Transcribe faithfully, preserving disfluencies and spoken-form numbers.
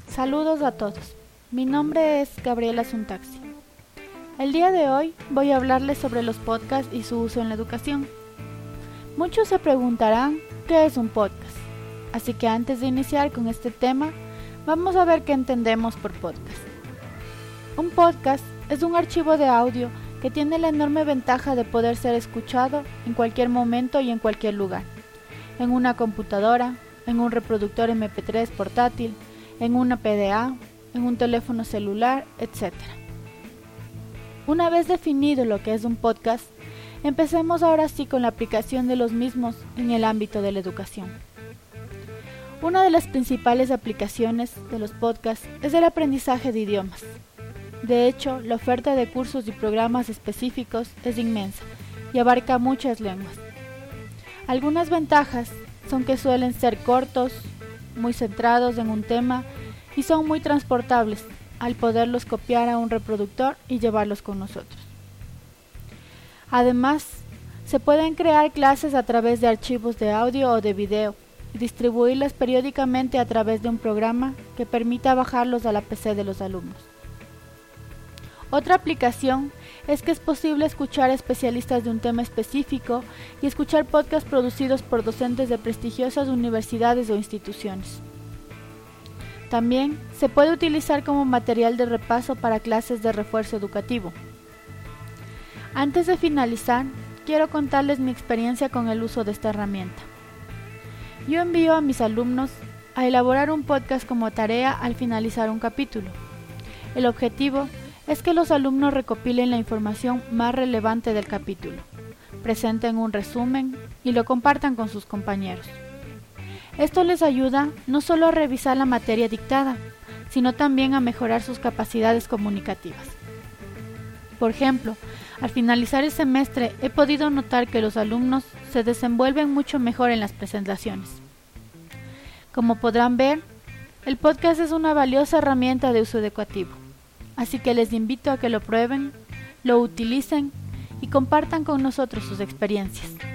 Saludos a todos, mi nombre es Gabriela Suntaxi. El día de hoy voy a hablarles sobre los podcasts y su uso en la educación. Muchos se preguntarán qué es un podcast, así que antes de iniciar con este tema, vamos a ver qué entendemos por podcast. Un podcast es un archivo de audio que tiene la enorme ventaja de poder ser escuchado en cualquier momento y en cualquier lugar, en una computadora, en un reproductor eme pe tres portátil, en una pe de a, en un teléfono celular, etcétera. Una vez definido lo que es un podcast, empecemos ahora sí con la aplicación de los mismos en el ámbito de la educación. Una de las principales aplicaciones de los podcasts es el aprendizaje de idiomas. De hecho, la oferta de cursos y programas específicos es inmensa y abarca muchas lenguas. Algunas ventajas son que suelen ser cortos, muy centrados en un tema y son muy transportables al poderlos copiar a un reproductor y llevarlos con nosotros. Además, se pueden crear clases a través de archivos de audio o de video y distribuirlas periódicamente a través de un programa que permita bajarlos a la pe ce de los alumnos. Otra aplicación es que es posible escuchar especialistas de un tema específico y escuchar podcasts producidos por docentes de prestigiosas universidades o instituciones. También se puede utilizar como material de repaso para clases de refuerzo educativo. Antes de finalizar, quiero contarles mi experiencia con el uso de esta herramienta. Yo envío a mis alumnos a elaborar un podcast como tarea al finalizar un capítulo. El objetivo es que los alumnos recopilen la información más relevante del capítulo, presenten un resumen y lo compartan con sus compañeros. Esto les ayuda no solo a revisar la materia dictada, sino también a mejorar sus capacidades comunicativas. Por ejemplo, al finalizar el semestre he podido notar que los alumnos se desenvuelven mucho mejor en las presentaciones. Como podrán ver, el podcast es una valiosa herramienta de uso educativo, así que les invito a que lo prueben, lo utilicen y compartan con nosotros sus experiencias.